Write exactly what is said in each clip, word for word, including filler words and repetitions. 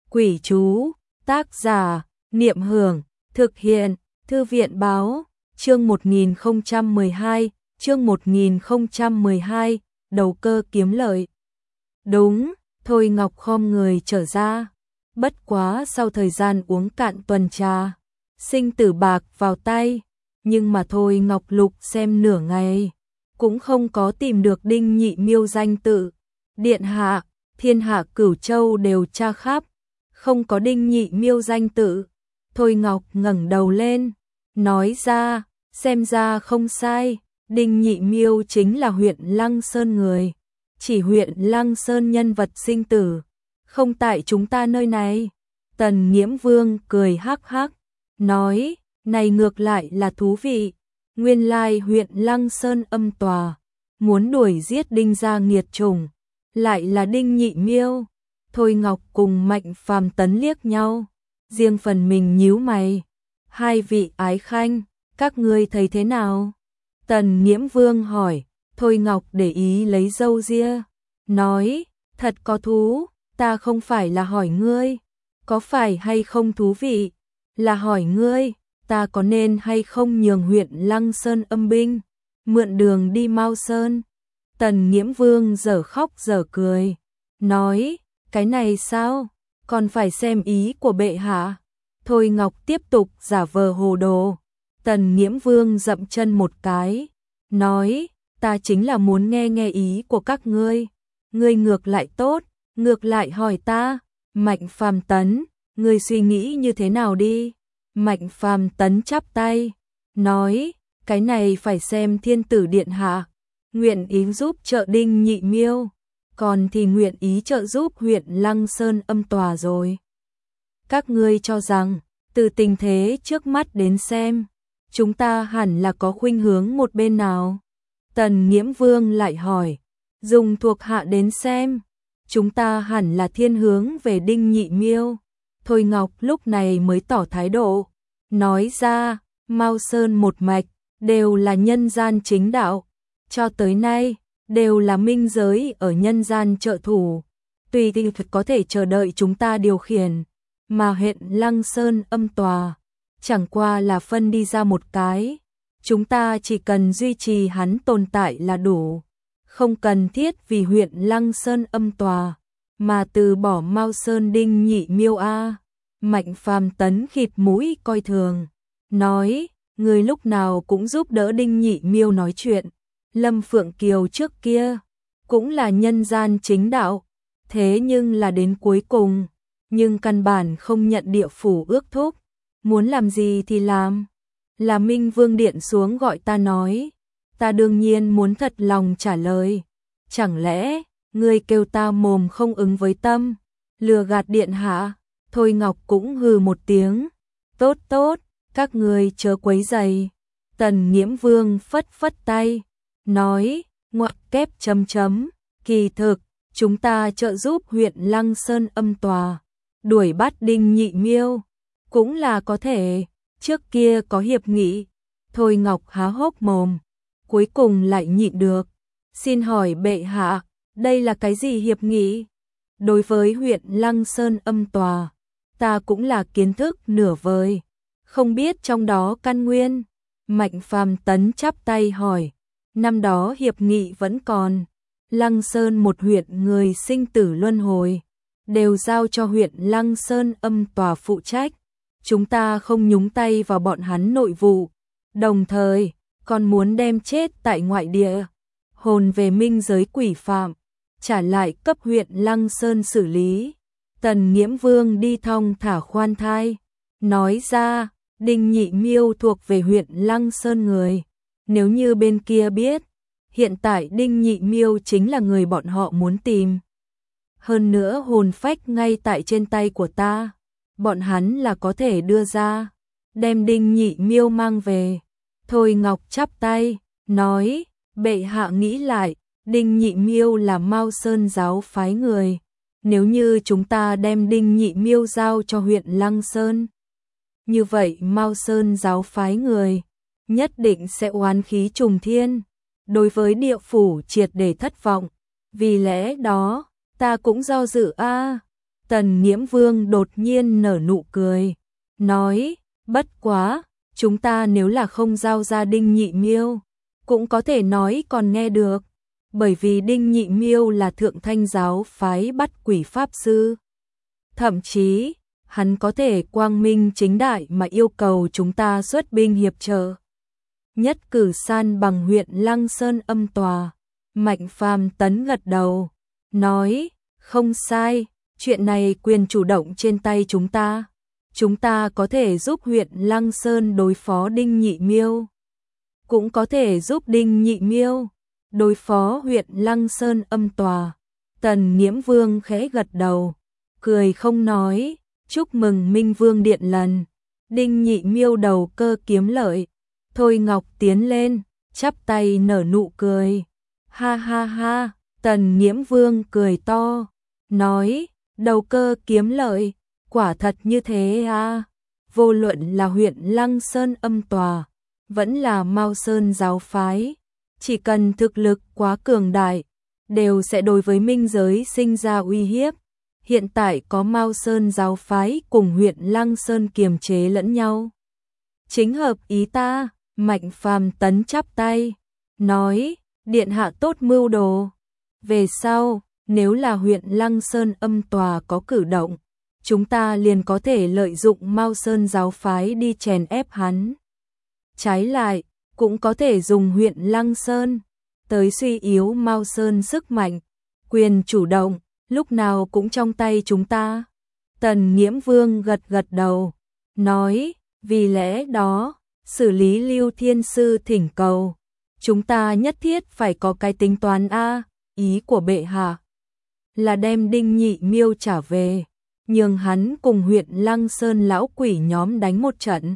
Quỷ chú, tác giả, Niệm Hưởng, thực hiện, Thư viện báo, chương một nghìn không trăm mười hai, chương một nghìn không trăm mười hai, đầu cơ kiếm lợi. Đúng, Thôi Ngọc khom người trở ra, bất quá sau thời gian uống cạn tuần trà, sinh tử bạc vào tay, nhưng mà Thôi Ngọc lục xem nửa ngày, cũng không có tìm được Đinh Nhị Miêu danh tự. Điện hạ, thiên hạ Cửu Châu đều tra khắp, không có Đinh Nhị Miêu danh tự. Thôi Ngọc ngẩng đầu lên, nói ra, xem ra không sai, Đinh Nhị Miêu chính là huyện Lăng Sơn người, chỉ huyện Lăng Sơn nhân vật sinh tử, không tại chúng ta nơi này. Tần Nghiễm Vương cười hắc hắc, nói, này ngược lại là thú vị, nguyên lai huyện Lăng Sơn âm tòa, muốn đuổi giết Đinh gia nghiệt chủng, lại là Đinh Nhị Miêu. Thôi Ngọc cùng Mạnh Phàm Tấn liếc nhau, riêng phần mình nhíu mày. Hai vị ái khanh, các ngươi thấy thế nào? Tần Nghiễm Vương hỏi. Thôi Ngọc để ý lấy râu ria, nói, thật có thú, ta không phải là hỏi ngươi, có phải hay không thú vị, là hỏi ngươi, ta có nên hay không nhường huyện Lăng Sơn âm binh, mượn đường đi Mao Sơn. Tần Nghiễm Vương dở khóc dở cười, nói, cái này sao, còn phải xem ý của bệ hạ. Thôi Ngọc tiếp tục giả vờ hồ đồ. Tần Nghiễm Vương dậm chân một cái, nói, ta chính là muốn nghe nghe ý của các ngươi. Ngươi ngược lại tốt, ngược lại hỏi ta. Mạnh Phàm Tấn, ngươi suy nghĩ như thế nào đi? Mạnh Phàm Tấn chắp tay, nói, cái này phải xem thiên tử điện hạ, nguyện ý giúp trợ Đinh Nhị Miêu, còn thì nguyện ý trợ giúp huyện Lăng Sơn âm tòa rồi. Các ngươi cho rằng, từ tình thế trước mắt đến xem, chúng ta hẳn là có khuynh hướng một bên nào? Tần Nghiễm Vương lại hỏi, dùng thuộc hạ đến xem, chúng ta hẳn là thiên hướng về Đinh Nhị Miêu. Thôi Ngọc lúc này mới tỏ thái độ, nói ra, Mao Sơn một mạch, đều là nhân gian chính đạo, cho tới nay, đều là minh giới ở nhân gian trợ thủ, tùy thì có thể chờ đợi chúng ta điều khiển, mà huyện Lăng Sơn âm tòa, chẳng qua là phân đi ra một cái, chúng ta chỉ cần duy trì hắn tồn tại là đủ, không cần thiết vì huyện Lăng Sơn âm tòa, mà từ bỏ Mao Sơn Đinh Nhị Miêu a. Mạnh Phàm Tấn khịt mũi coi thường, nói, người lúc nào cũng giúp đỡ Đinh Nhị Miêu nói chuyện, Lâm Phượng Kiều trước kia, cũng là nhân gian chính đạo, thế nhưng là đến cuối cùng, nhưng căn bản không nhận địa phủ ước thúc, muốn làm gì thì làm. Là Minh Vương điện xuống gọi ta nói, ta đương nhiên muốn thật lòng trả lời, chẳng lẽ, ngươi kêu ta mồm không ứng với tâm, lừa gạt điện hạ? Thôi Ngọc cũng hừ một tiếng, tốt tốt, các ngươi chớ quấy rầy. Tần Nghiễm Vương phất phất tay, nói, ngoặc kép chấm chấm, kỳ thực, chúng ta trợ giúp huyện Lăng Sơn âm tòa, đuổi bắt Đinh Nhị Miêu, cũng là có thể, trước kia có hiệp nghị. Thôi Ngọc há hốc mồm, cuối cùng lại nhịn được, xin hỏi bệ hạ, đây là cái gì hiệp nghị? Đối với huyện Lăng Sơn âm tòa, ta cũng là kiến thức nửa vời, không biết trong đó căn nguyên. Mạnh Phàm Tấn chắp tay hỏi, năm đó hiệp nghị vẫn còn, Lăng Sơn một huyện người sinh tử luân hồi, đều giao cho huyện Lăng Sơn âm tòa phụ trách, chúng ta không nhúng tay vào bọn hắn nội vụ, đồng thời, còn muốn đem chết tại ngoại địa, hồn về minh giới quỷ phạm, trả lại cấp huyện Lăng Sơn xử lý. Tần Nghiễm Vương đi thong thả khoan thai, nói ra, Đinh Nhị Miêu thuộc về huyện Lăng Sơn người, nếu như bên kia biết, hiện tại Đinh Nhị Miêu chính là người bọn họ muốn tìm. Hơn nữa hồn phách ngay tại trên tay của ta, bọn hắn là có thể đưa ra, đem Đinh Nhị Miêu mang về. Thôi Ngọc chắp tay, nói, bệ hạ nghĩ lại, Đinh Nhị Miêu là Mao Sơn giáo phái người, nếu như chúng ta đem Đinh Nhị Miêu giao cho huyện Lăng Sơn, như vậy Mao Sơn giáo phái người, nhất định sẽ oán khí trùng thiên, đối với địa phủ triệt để thất vọng, vì lẽ đó, ta cũng do dự a. Tần Nghiễm Vương đột nhiên nở nụ cười, nói, bất quá, chúng ta nếu là không giao ra Đinh Nhị Miêu, cũng có thể nói còn nghe được, bởi vì Đinh Nhị Miêu là Thượng Thanh giáo phái bắt quỷ pháp sư. Thậm chí, hắn có thể quang minh chính đại mà yêu cầu chúng ta xuất binh hiệp trợ. Nhất cử san bằng huyện Lăng Sơn âm tòa. Mạnh Phàm Tấn gật đầu, nói, không sai, chuyện này quyền chủ động trên tay chúng ta. Chúng ta có thể giúp huyện Lăng Sơn đối phó Đinh Nhị Miêu, cũng có thể giúp Đinh Nhị Miêu đối phó huyện Lăng Sơn âm tòa. Tần Nghiễm Vương khẽ gật đầu, cười không nói, chúc mừng Minh Vương điện lần. Đinh Nhị Miêu đầu cơ kiếm lợi. Thôi Ngọc tiến lên, chắp tay nở nụ cười. Ha ha ha, Tần Nghiễm Vương cười to, nói, đầu cơ kiếm lợi, quả thật như thế à. Vô luận là huyện Lăng Sơn âm tòa, vẫn là Mao Sơn giáo phái, chỉ cần thực lực quá cường đại, đều sẽ đối với minh giới sinh ra uy hiếp. Hiện tại có Mao Sơn giáo phái cùng huyện Lăng Sơn kiềm chế lẫn nhau, chính hợp ý ta. Mạnh Phàm Tấn chắp tay, nói, điện hạ tốt mưu đồ. Về sau, nếu là huyện Lăng Sơn âm tòa có cử động, chúng ta liền có thể lợi dụng Mao Sơn giáo phái đi chèn ép hắn. Trái lại, cũng có thể dùng huyện Lăng Sơn tới suy yếu Mao Sơn sức mạnh. Quyền chủ động, lúc nào cũng trong tay chúng ta. Tần Nghiễm Vương gật gật đầu, nói, vì lẽ đó, xử lý Lưu Thiên Sư thỉnh cầu, chúng ta nhất thiết phải có cái tính toán a. Ý của bệ hạ là đem Đinh Nhị Miêu trả về, nhường hắn cùng huyện Lăng Sơn lão quỷ nhóm đánh một trận.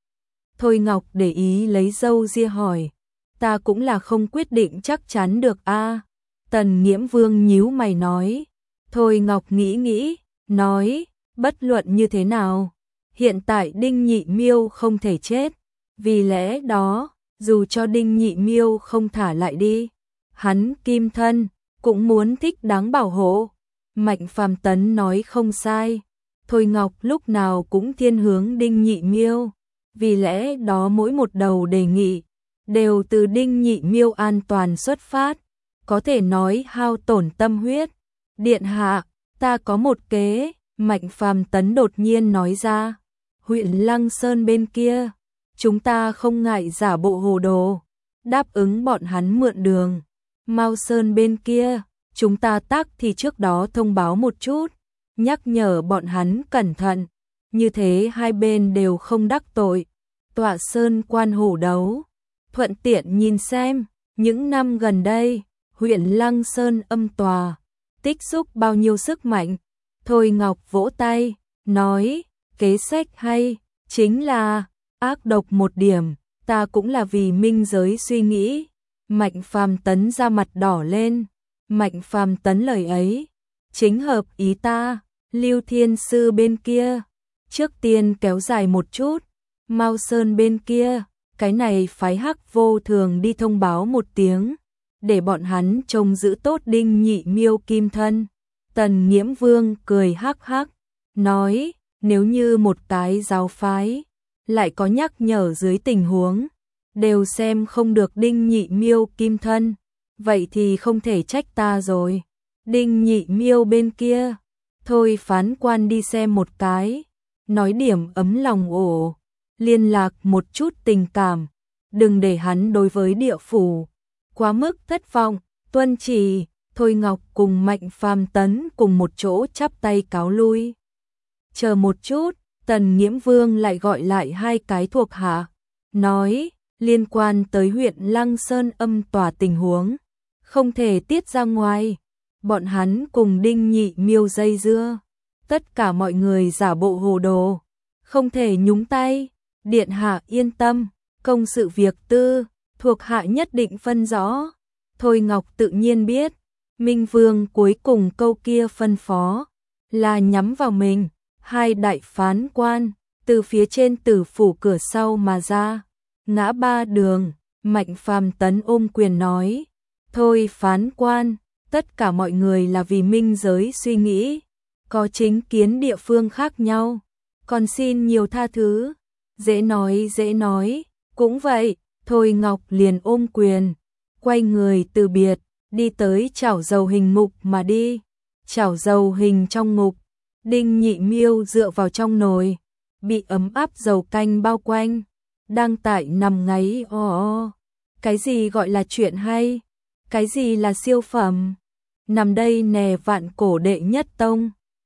Thôi Ngọc để ý lấy râu ria hỏi, ta cũng là không quyết định chắc chắn được a. Tần Nghiễm Vương nhíu mày nói. Thôi Ngọc nghĩ nghĩ, nói, bất luận như thế nào, hiện tại Đinh Nhị Miêu không thể chết. Vì lẽ đó, dù cho Đinh Nhị Miêu không thả lại đi, hắn kim thân, cũng muốn thích đáng bảo hộ. Mạnh Phàm Tấn nói không sai, Thôi Ngọc lúc nào cũng thiên hướng Đinh Nhị Miêu. Vì lẽ đó mỗi một đầu đề nghị, đều từ Đinh Nhị Miêu an toàn xuất phát, có thể nói hao tổn tâm huyết. Điện hạ, ta có một kế, Mạnh Phàm Tấn đột nhiên nói ra, huyện Lăng Sơn bên kia, chúng ta không ngại giả bộ hồ đồ, đáp ứng bọn hắn mượn đường. Mao Sơn bên kia, chúng ta tác thì trước đó thông báo một chút, nhắc nhở bọn hắn cẩn thận, như thế hai bên đều không đắc tội. Tọa sơn quan hổ đấu, thuận tiện nhìn xem, những năm gần đây, huyện Lăng Sơn âm tòa, tích xúc bao nhiêu sức mạnh. Thôi Ngọc vỗ tay, nói, kế sách hay, chính là ác độc một điểm, ta cũng là vì minh giới suy nghĩ. Mạnh Phàm Tấn ra mặt đỏ lên. Mạnh Phàm Tấn lời ấy, chính hợp ý ta. Lưu Thiên Sư bên kia, trước tiên kéo dài một chút. Mao Sơn bên kia, cái này phái Hắc Vô Thường đi thông báo một tiếng, để bọn hắn trông giữ tốt Đinh Nhị Miêu kim thân. Tần Nghiễm Vương cười hắc hắc, nói, nếu như một cái giáo phái lại có nhắc nhở dưới tình huống đều xem không được Đinh Nhị Miêu kim thân, vậy thì không thể trách ta rồi. Đinh Nhị Miêu bên kia, thôi phán quan đi xem một cái, nói điểm ấm lòng ổ, liên lạc một chút tình cảm, đừng để hắn đối với địa phủ quá mức thất vọng. Tuân chỉ. Thôi Ngọc cùng Mạnh Phàm Tấn cùng một chỗ chắp tay cáo lui. Chờ một chút, Tần Nghiễm Vương lại gọi lại hai cái thuộc hạ, nói, liên quan tới huyện Lăng Sơn âm tòa tình huống, không thể tiết ra ngoài. Bọn hắn cùng Đinh Nhị Miêu dây dưa, tất cả mọi người giả bộ hồ đồ, không thể nhúng tay. Điện hạ yên tâm, công sự việc tư, thuộc hạ nhất định phân rõ. Thôi Ngọc tự nhiên biết, Minh Vương cuối cùng câu kia phân phó là nhắm vào mình. Hai đại phán quan từ phía trên tử phủ cửa sau mà ra, ngã ba đường. Mạnh Phàm Tấn ôm quyền nói, thôi phán quan, tất cả mọi người là vì minh giới suy nghĩ, có chính kiến địa phương khác nhau, còn xin nhiều tha thứ. Dễ nói dễ nói, cũng vậy. Thôi Ngọc liền ôm quyền, quay người từ biệt, đi tới chảo dầu hình ngục mà đi. Chảo dầu hình trong ngục, Đinh Nhị Miêu dựa vào trong nồi, bị ấm áp dầu canh bao quanh, đang tại nằm ngáy o o. Cái gì gọi là chuyện hay? Cái gì là siêu phẩm? Nằm đây nè, vạn cổ đệ nhất tông.